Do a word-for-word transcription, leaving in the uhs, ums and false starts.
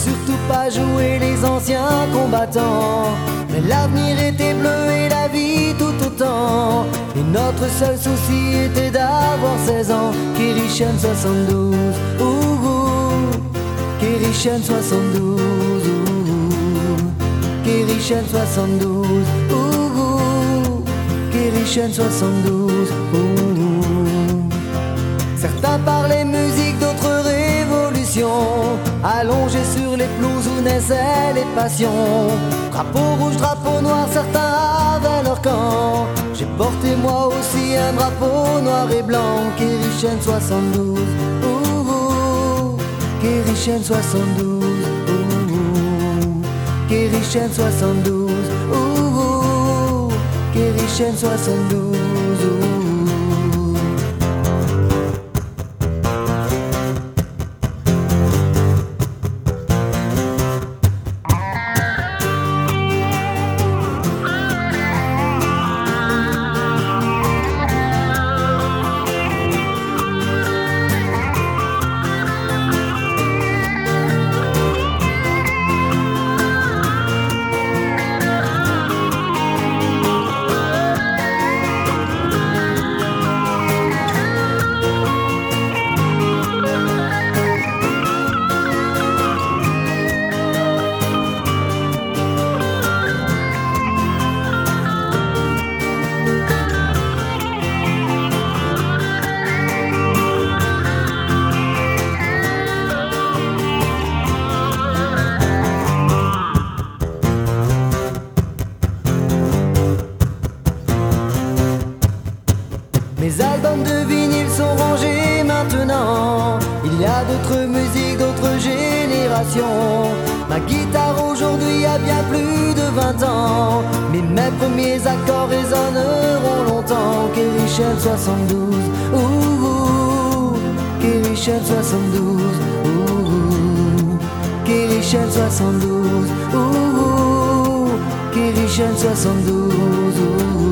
surtout pas jouer les anciens combattants. Mais l'avenir était bleu et la vie tout autant. Et notre seul souci était d'avoir seize ans. Kirichen soixante-douze, ouh, ouh. Kirichen soixante-douze, ouh, ouh. Kirichen soixante-douze, ouh, ouh. Kirichen soixante-douze, ouh, ouh. Certains parlaient musique, d'autres révolution. Allongés sur les pelouses où naissaient les passions. Drapeau rouge, drapeau noir, certains avaient leur camp. J'ai porté moi aussi un drapeau noir et blanc. Kirichen soixante-douze, ouh, ouh. Kirichen soixante-douze, ouh, ouh. Kirichen soixante-douze, ouh, ouh. Kirichen soixante-douze, ouh. Mes albums de vinyle sont rangés maintenant. Il y a d'autres musiques, d'autres générations. Ma guitare aujourd'hui a bien plus de vingt ans. Mais mes premiers accords résonneront longtemps. Kirichen soixante-douze, ouh, ouh. Kirichen soixante-douze, ouh, ouh. Kirichen soixante-douze, ouh, ouh. Kirichen soixante-douze, ouh.